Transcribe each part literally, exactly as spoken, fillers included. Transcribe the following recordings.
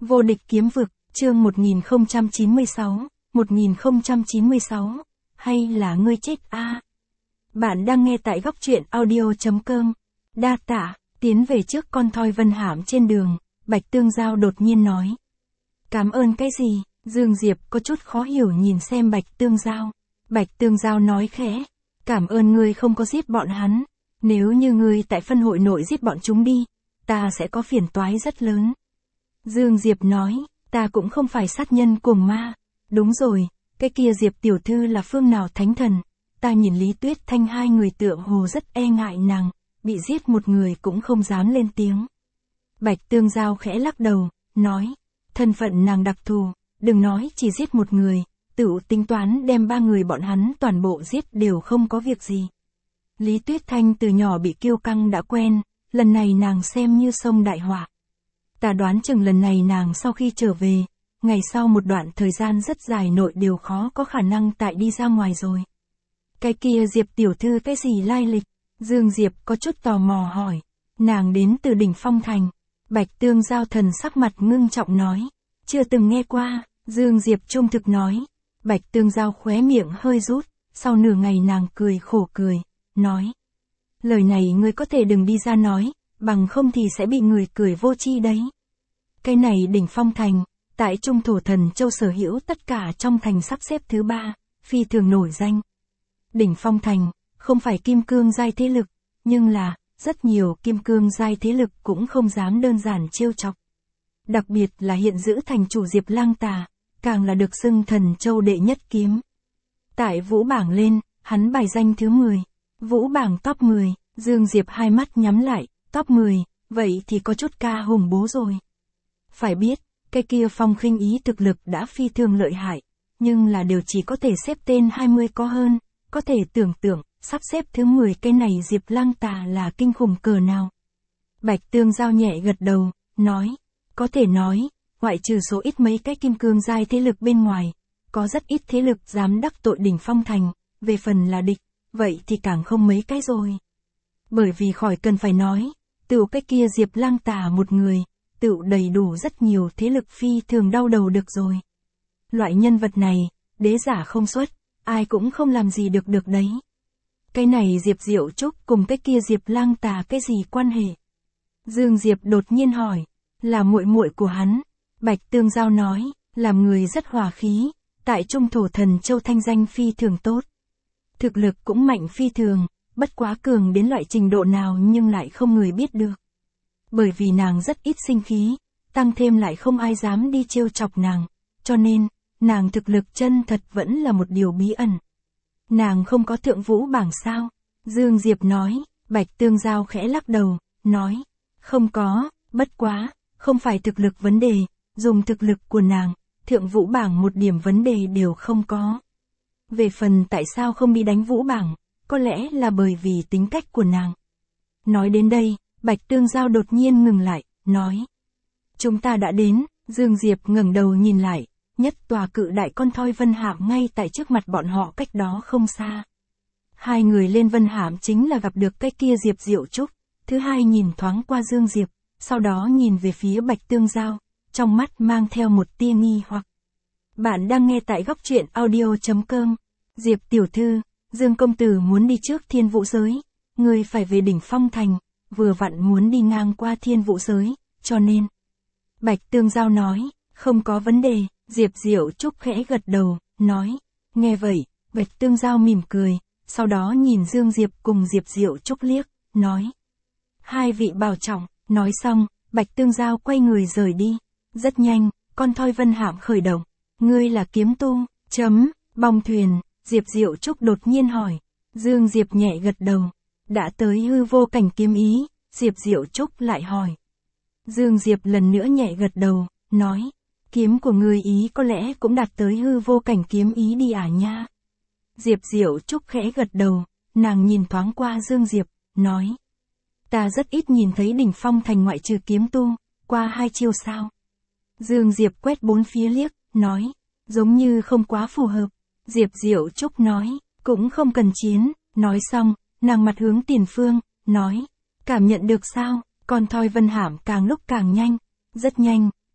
Vô địch kiếm vực, chương một nghìn không trăm chín mươi sáu, một nghìn không trăm chín mươi sáu, hay là ngươi chết a? À? Bạn đang nghe tại góc truyện audio chấm com. Đa tạ, tiến về trước con thoi Vân Hãm trên đường, Bạch Tương Giao đột nhiên nói. Cảm ơn cái gì? Dương Diệp có chút khó hiểu nhìn xem Bạch Tương Giao. Bạch Tương Giao nói khẽ, cảm ơn ngươi không có giết bọn hắn. Nếu như ngươi tại phân hội nội giết bọn chúng đi, ta sẽ có phiền toái rất lớn. Dương Diệp nói, ta cũng không phải sát nhân cuồng ma. Đúng rồi, cái kia Diệp tiểu thư là phương nào thánh thần. Ta nhìn Lý Tuyết Thanh hai người tựa hồ rất e ngại nàng, bị giết một người cũng không dám lên tiếng. Bạch Tương Giao khẽ lắc đầu, nói, thân phận nàng đặc thù, đừng nói chỉ giết một người, tự tính toán đem ba người bọn hắn toàn bộ giết đều không có việc gì. Lý Tuyết Thanh từ nhỏ bị kiêu căng đã quen, lần này nàng xem như sông đại họa. Ta đoán chừng lần này nàng sau khi trở về, ngày sau một đoạn thời gian rất dài nội đều khó có khả năng tại đi ra ngoài rồi. Cái kia Diệp tiểu thư cái gì lai lịch? Dương Diệp có chút tò mò hỏi. Nàng đến từ đỉnh Phong Thành. Bạch Tương Giao thần sắc mặt ngưng trọng nói. Chưa từng nghe qua. Dương Diệp trung thực nói. Bạch Tương Giao khóe miệng hơi rút. Sau nửa ngày nàng cười khổ cười. Nói. Lời này ngươi có thể đừng đi ra nói. Bằng không thì sẽ bị người cười vô chi đấy. Cái này đỉnh Phong Thành. Tại Trung Thổ Thần Châu sở hữu tất cả trong thành sắp xếp thứ ba. Phi thường nổi danh. Đỉnh Phong Thành, không phải kim cương giai thế lực, nhưng là, rất nhiều kim cương giai thế lực cũng không dám đơn giản trêu chọc. Đặc biệt là hiện giữ thành chủ Diệp Lang Tà, càng là được xưng Thần Châu đệ nhất kiếm. Tại vũ bảng lên, hắn bài danh thứ mười. Vũ bảng top mười, Dương Diệp hai mắt nhắm lại, top mười, vậy thì có chút ca hùng bố rồi. Phải biết, cái kia Phong Khinh Ý thực lực đã phi thường lợi hại, nhưng là đều chỉ có thể xếp tên hai mươi có hơn. Có thể tưởng tượng, sắp xếp thứ mười cái này Diệp Lang Tà là kinh khủng cỡ nào. Bạch Tương Giao nhẹ gật đầu, nói, có thể nói, ngoại trừ số ít mấy cái kim cương giai thế lực bên ngoài, có rất ít thế lực dám đắc tội đỉnh Phong Thành, về phần là địch, vậy thì càng không mấy cái rồi. Bởi vì khỏi cần phải nói, tự cái kia Diệp Lang Tà một người, tự đầy đủ rất nhiều thế lực phi thường đau đầu được rồi. Loại nhân vật này, đế giả không xuất. Ai cũng không làm gì được được đấy. Cái này Diệp Diệu Trúc cùng cái kia Diệp Lang Tà cái gì quan hệ? Dương Diệp đột nhiên hỏi. Là muội muội của hắn. Bạch Tương Giao nói. Làm người rất hòa khí. Tại Trung Thổ Thần Châu thanh danh phi thường tốt. Thực lực cũng mạnh phi thường. Bất quá cường đến loại trình độ nào nhưng lại không người biết được. Bởi vì nàng rất ít sinh khí. Tăng thêm lại không ai dám đi trêu chọc nàng. Cho nên, nàng thực lực chân thật vẫn là một điều bí ẩn. Nàng không có thượng vũ bảng sao? Dương Diệp nói. Bạch Tương Giao khẽ lắc đầu, nói. Không có, bất quá, không phải thực lực vấn đề, dùng thực lực của nàng, thượng vũ bảng một điểm vấn đề đều không có. Về phần tại sao không đi đánh vũ bảng, có lẽ là bởi vì tính cách của nàng. Nói đến đây, Bạch Tương Giao đột nhiên ngừng lại, nói. Chúng ta đã đến. Dương Diệp ngẩng đầu nhìn lại. Nhất tòa cự đại con thoi Vân Hãm ngay tại trước mặt bọn họ cách đó không xa. Hai người lên Vân Hãm chính là gặp được cái kia Diệp Diệu Trúc. Thứ hai nhìn thoáng qua Dương Diệp, sau đó nhìn về phía Bạch Tương Giao, trong mắt mang theo một tia nghi hoặc. Bạn đang nghe tại góc truyện audio chấm com. Diệp tiểu thư, Dương công tử muốn đi trước Thiên Vũ giới. Người phải về đỉnh Phong Thành, vừa vặn muốn đi ngang qua Thiên Vũ giới, cho nên. Bạch Tương Giao nói, không có vấn đề. Diệp Diệu Trúc khẽ gật đầu, nói. Nghe vậy, Bạch Tương Giao mỉm cười, sau đó nhìn Dương Diệp cùng Diệp Diệu Trúc liếc, nói. Hai vị bảo trọng, nói xong, Bạch Tương Giao quay người rời đi. Rất nhanh, con thoi Vân Hãm khởi động. Ngươi là kiếm tu, chấm, bong thuyền, Diệp Diệu Trúc đột nhiên hỏi. Dương Diệp nhẹ gật đầu. Đã tới hư vô cảnh kiếm ý, Diệp Diệu Trúc lại hỏi. Dương Diệp lần nữa nhẹ gật đầu, nói. Kiếm của ngươi ý có lẽ cũng đạt tới hư vô cảnh kiếm ý đi à nha. Diệp Diệu Trúc khẽ gật đầu, nàng nhìn thoáng qua Dương Diệp, nói. Ta rất ít nhìn thấy đỉnh Phong Thành ngoại trừ kiếm tu, qua hai chiêu sao. Dương Diệp quét bốn phía liếc, nói. Giống như không quá phù hợp. Diệp Diệu Trúc nói, cũng không cần chiến, nói xong, nàng mặt hướng tiền phương, nói. Cảm nhận được sao, con thoi Vân Hãm càng lúc càng nhanh, rất nhanh.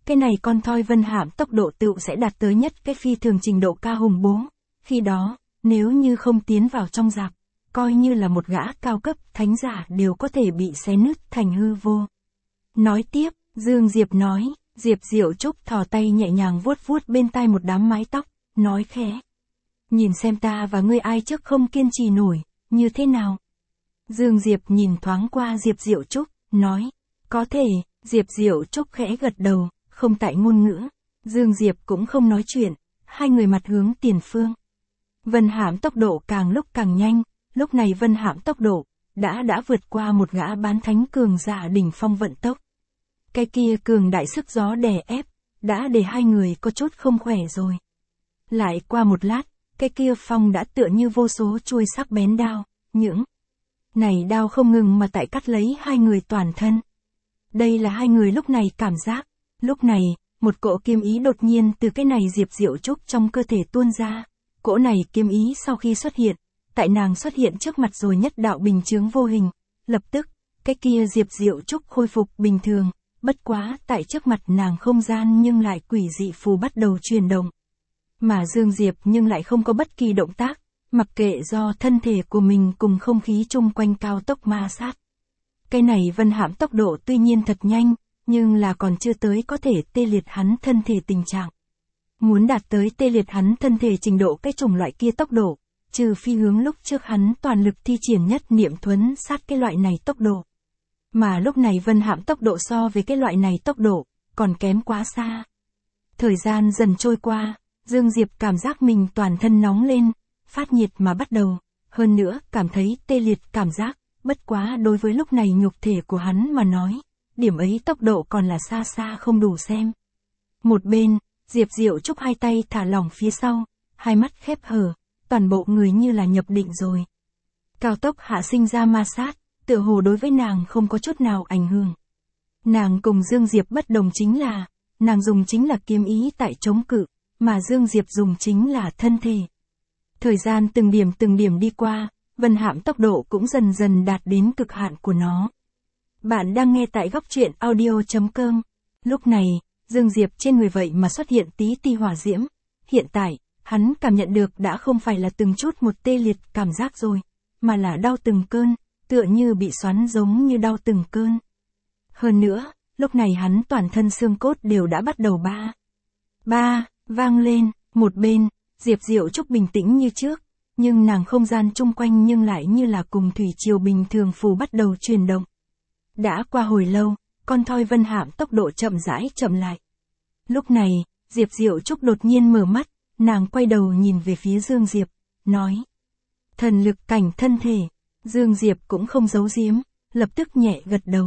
cái này con thoi Vân Hạm tốc độ tựu sẽ đạt tới nhất cái phi thường trình độ ca hùng bố. Khi đó, nếu như không tiến vào trong rạp, coi như là một gã cao cấp thánh giả đều có thể bị xé nứt thành hư vô. Nói tiếp, Dương Diệp nói, Diệp Diệu Trúc thò tay nhẹ nhàng vuốt vuốt bên tai một đám mái tóc, nói khẽ. Nhìn xem ta và ngươi ai trước không kiên trì nổi, như thế nào? Dương Diệp nhìn thoáng qua Diệp Diệu Trúc, nói, có thể, Diệp Diệu Trúc khẽ gật đầu, không tại ngôn ngữ. Dương Diệp cũng không nói chuyện, hai người mặt hướng tiền phương. Vân Hạm tốc độ càng lúc càng nhanh, lúc này Vân Hạm tốc độ, đã đã vượt qua một gã bán thánh cường giả đỉnh phong vận tốc. Cái kia cường đại sức gió đè ép, đã để hai người có chút không khỏe rồi. Lại qua một lát, cái kia phong đã tựa như vô số chuôi sắc bén đao, những này đao không ngừng mà tại cắt lấy hai người toàn thân. Đây là hai người lúc này cảm giác, lúc này, một cỗ kiếm ý đột nhiên từ cái này Diệp Diệu Trúc trong cơ thể tuôn ra. Cỗ này kiếm ý sau khi xuất hiện, tại nàng xuất hiện trước mặt rồi nhất đạo bình chướng vô hình, lập tức, cái kia Diệp Diệu Trúc khôi phục bình thường, bất quá tại trước mặt nàng không gian nhưng lại quỷ dị phù bắt đầu chuyển động. Mà Dương Diệp nhưng lại không có bất kỳ động tác, mặc kệ do thân thể của mình cùng không khí chung quanh cao tốc ma sát. Cái này Vân Hạm tốc độ tuy nhiên thật nhanh, nhưng là còn chưa tới có thể tê liệt hắn thân thể tình trạng. Muốn đạt tới tê liệt hắn thân thể trình độ cái chủng loại kia tốc độ, trừ phi hướng lúc trước hắn toàn lực thi triển nhất niệm thuấn sát cái loại này tốc độ. Mà lúc này Vân Hạm tốc độ so với cái loại này tốc độ, còn kém quá xa. Thời gian dần trôi qua, Dương Diệp cảm giác mình toàn thân nóng lên, phát nhiệt mà bắt đầu, hơn nữa cảm thấy tê liệt cảm giác, bất quá đối với lúc này nhục thể của hắn mà nói, điểm ấy tốc độ còn là xa xa không đủ xem. Một bên, Diệp Diệu Trúc hai tay thả lỏng phía sau, hai mắt khép hờ, toàn bộ người như là nhập định rồi. Cao tốc hạ sinh ra ma sát, tựa hồ đối với nàng không có chút nào ảnh hưởng. Nàng cùng Dương Diệp bất đồng chính là, nàng dùng chính là kiếm ý tại chống cự, mà Dương Diệp dùng chính là thân thể. Thời gian từng điểm từng điểm đi qua, Vân Hạm tốc độ cũng dần dần đạt đến cực hạn của nó. Bạn đang nghe tại góc truyện audio chấm com. Lúc này, Dương Diệp trên người vậy mà xuất hiện tí ti hỏa diễm. Hiện tại, hắn cảm nhận được đã không phải là từng chút một tê liệt cảm giác rồi, mà là đau từng cơn, tựa như bị xoắn giống như đau từng cơn. Hơn nữa, lúc này hắn toàn thân xương cốt đều đã bắt đầu ba. Ba, vang lên, một bên, Diệp Diệu Trúc bình tĩnh như trước, nhưng nàng không gian chung quanh nhưng lại như là cùng thủy triều bình thường phù bắt đầu chuyển động. Đã qua hồi lâu, con thoi Vân Hạm tốc độ chậm rãi chậm lại. Lúc này, Diệp Diệu Trúc đột nhiên mở mắt, nàng quay đầu nhìn về phía Dương Diệp, nói. Thần lực cảnh thân thể, Dương Diệp cũng không giấu giếm, lập tức nhẹ gật đầu.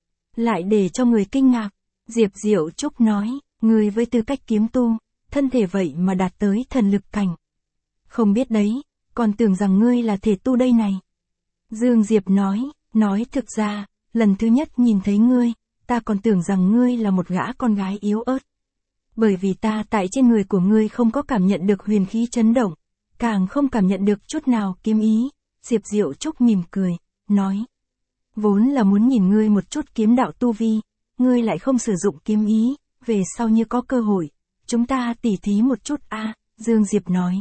Lại để cho người kinh ngạc, Diệp Diệu Trúc nói, người với tư cách kiếm tu, thân thể vậy mà đạt tới thần lực cảnh. Không biết đấy, còn tưởng rằng ngươi là thể tu đây này. Dương Diệp nói, nói thực ra, lần thứ nhất nhìn thấy ngươi, ta còn tưởng rằng ngươi là một gã con gái yếu ớt. Bởi vì ta tại trên người của ngươi không có cảm nhận được huyền khí chấn động, càng không cảm nhận được chút nào kiếm ý. Diệp Diệu Trúc mỉm cười, nói. Vốn là muốn nhìn ngươi một chút kiếm đạo tu vi, ngươi lại không sử dụng kiếm ý, về sau như có cơ hội, chúng ta tỉ thí một chút a. À, Dương Diệp nói.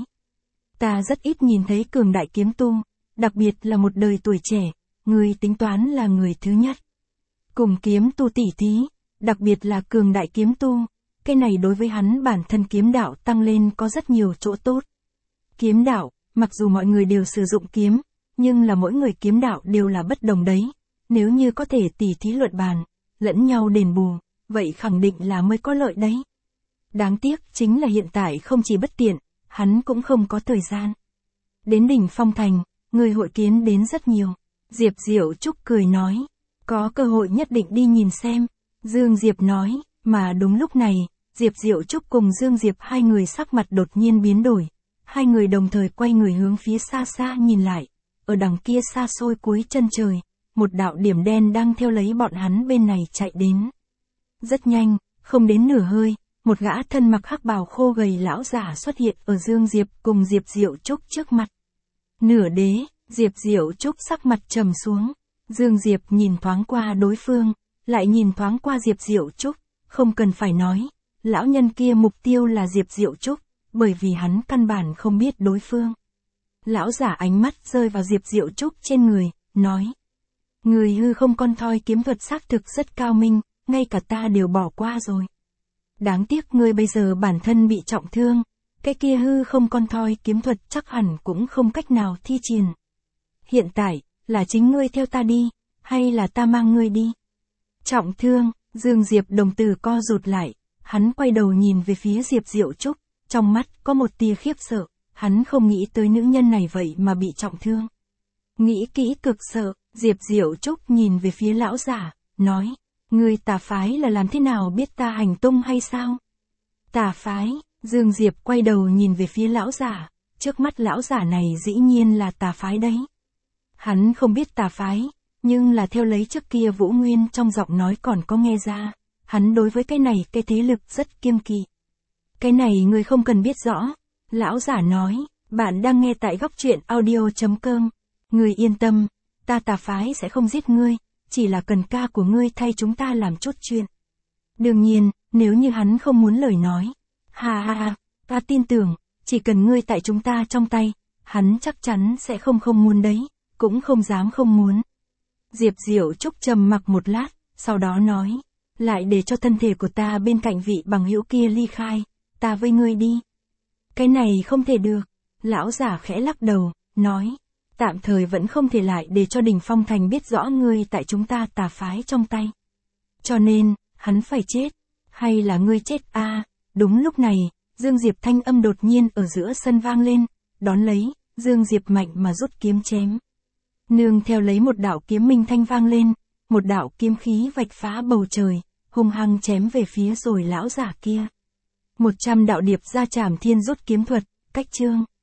Ta rất ít nhìn thấy cường đại kiếm tu, đặc biệt là một đời tuổi trẻ, ngươi tính toán là người thứ nhất. Cùng kiếm tu tỉ thí, đặc biệt là cường đại kiếm tu, cái này đối với hắn bản thân kiếm đạo tăng lên có rất nhiều chỗ tốt. Kiếm đạo, mặc dù mọi người đều sử dụng kiếm, nhưng là mỗi người kiếm đạo đều là bất đồng đấy. Nếu như có thể tỉ thí luận bàn, lẫn nhau đền bù, vậy khẳng định là mới có lợi đấy. Đáng tiếc chính là hiện tại không chỉ bất tiện, hắn cũng không có thời gian. Đến đỉnh Phong Thành, người hội kiến đến rất nhiều. Diệp Diệu Trúc cười nói, có cơ hội nhất định đi nhìn xem. Dương Diệp nói, mà đúng lúc này, Diệp Diệu Trúc cùng Dương Diệp hai người sắc mặt đột nhiên biến đổi. Hai người đồng thời quay người hướng phía xa xa nhìn lại. Ở đằng kia xa xôi cuối chân trời, một đạo điểm đen đang theo lấy bọn hắn bên này chạy đến. Rất nhanh, không đến nửa hơi, một gã thân mặc hắc bào khô gầy lão giả xuất hiện ở Dương Diệp cùng Diệp Diệu Trúc trước mặt. Nửa đế, Diệp Diệu Trúc sắc mặt trầm xuống. Dương Diệp nhìn thoáng qua đối phương, lại nhìn thoáng qua Diệp Diệu Trúc, không cần phải nói, lão nhân kia mục tiêu là Diệp Diệu Trúc, bởi vì hắn căn bản không biết đối phương. Lão giả ánh mắt rơi vào Diệp Diệu Trúc trên người, nói. Người hư không con thoi kiếm thuật xác thực rất cao minh, ngay cả ta đều bỏ qua rồi. Đáng tiếc ngươi bây giờ bản thân bị trọng thương, cái kia hư không con thoi kiếm thuật chắc hẳn cũng không cách nào thi triển. Hiện tại, là chính ngươi theo ta đi, hay là ta mang ngươi đi? Trọng thương, Dương Diệp đồng tử co rụt lại, hắn quay đầu nhìn về phía Diệp Diệu Trúc, trong mắt có một tia khiếp sợ, hắn không nghĩ tới nữ nhân này vậy mà bị trọng thương. Nghĩ kỹ cực sợ, Diệp Diệu Trúc nhìn về phía lão giả, nói, ngươi tà phái là làm thế nào biết ta hành tung hay sao? Tà phái, Dương Diệp quay đầu nhìn về phía lão giả, trước mắt lão giả này dĩ nhiên là tà phái đấy. Hắn không biết tà phái, nhưng là theo lấy trước kia Vũ Nguyên trong giọng nói còn có nghe ra, hắn đối với cái này cái thế lực rất kiêng kỵ. Cái này người không cần biết rõ, lão giả nói, bạn đang nghe tại góc truyện audio chấm com, người yên tâm, ta tà phái sẽ không giết ngươi, chỉ là cần ca của ngươi thay chúng ta làm chút chuyện. Đương nhiên, nếu như hắn không muốn lời nói, ha ha ha, ta tin tưởng, chỉ cần ngươi tại chúng ta trong tay, hắn chắc chắn sẽ không không muốn đấy, cũng không dám không muốn. Diệp Diệu Trúc trầm mặc một lát, sau đó nói, lại để cho thân thể của ta bên cạnh vị bằng hữu kia ly khai, ta với ngươi đi. Cái này không thể được, lão giả khẽ lắc đầu, nói, tạm thời vẫn không thể lại để cho Đình Phong Thành biết rõ ngươi tại chúng ta tà phái trong tay. Cho nên, hắn phải chết, hay là ngươi chết a? À, đúng lúc này, Dương Diệp thanh âm đột nhiên ở giữa sân vang lên, đón lấy, Dương Diệp mạnh mà rút kiếm chém. Nương theo lấy một đạo kiếm minh thanh vang lên, một đạo kiếm khí vạch phá bầu trời, hung hăng chém về phía rồi lão giả kia. Một trăm đạo điệp ra trảm thiên rút kiếm thuật, cách chương.